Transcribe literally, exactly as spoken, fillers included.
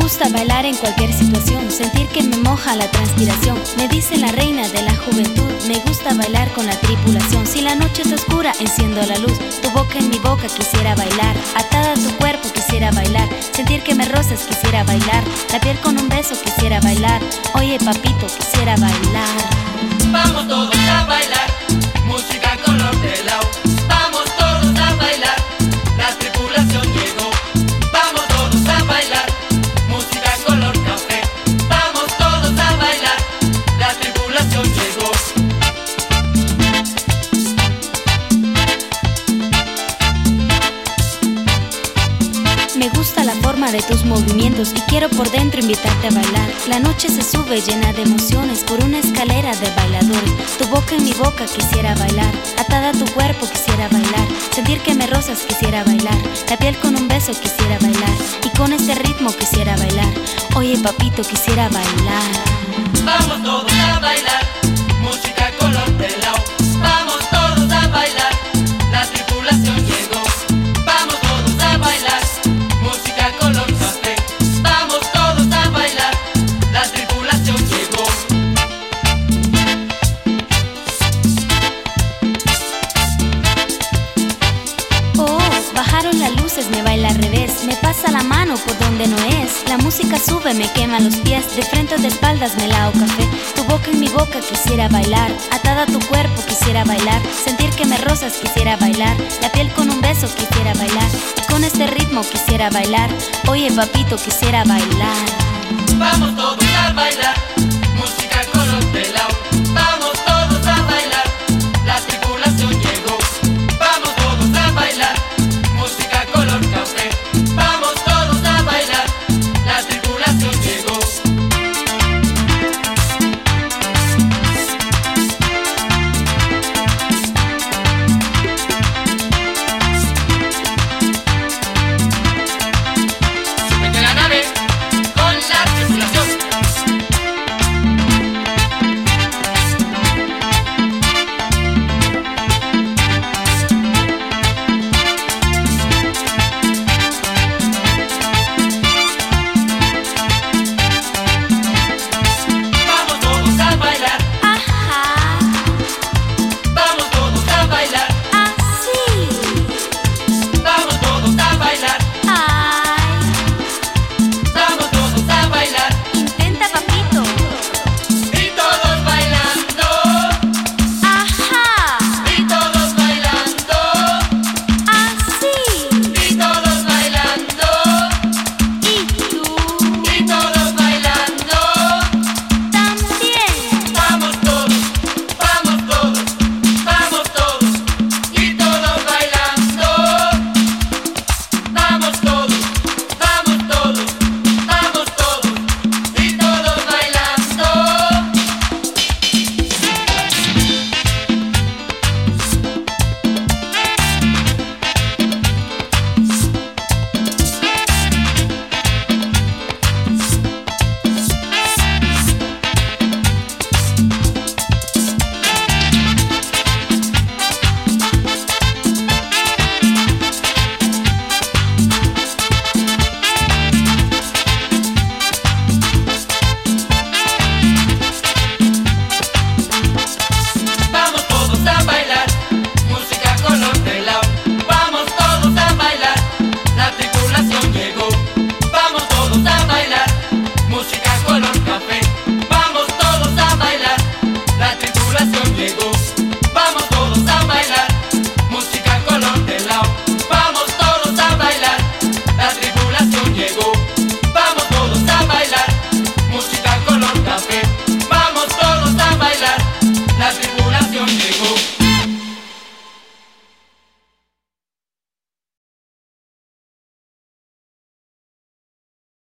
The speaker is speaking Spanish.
gusta bailar en cualquier situación, sentir que me moja la transpiración. Me dice la reina de la juventud, me gusta bailar con la tripulación. Si la noche es oscura, enciendo la luz, tu boca en mi boca quisiera bailar. Atada a tu cuerpo quisiera bailar, sentir que me rozas quisiera bailar. La piel con un beso quisiera bailar, oye papito quisiera bailar. Vamos todos a bailar, música color de lao. Vamos todos a bailar, la tripulación llegó. Vamos todos a bailar, música color café. Vamos todos a bailar, la tripulación llegó. Me gusta la forma de tus movimientos y quiero por dentro invitarte a bailar. La noche se sube llena de emociones por una escalera de bailadores. Tu boca en mi boca quisiera bailar, atada a tu cuerpo quisiera bailar, sentir que me rozas quisiera bailar, la piel con un beso quisiera bailar y con este ritmo quisiera bailar. Oye papito quisiera bailar. Vamos todos a bailar, música color de lao. Vamos todos a bailar, la tripulación llegó. Vamos todos a bailar, música color café. Vamos todos a bailar, la tripulación llegó. Oh, bajaron las luces, me baila al revés, me pasa la mano por donde no es. La música sube, me quema los pies, de frente o de espaldas me lao café. Tu boca en mi boca quisiera bailar, atada a tu cuerpo quisiera bailar, sentir que me rozas quisiera bailar, la piel con un beso quisiera bailar y con este ritmo quisiera bailar. Oye papito quisiera bailar. Vamos todos a bailar, música color de lao.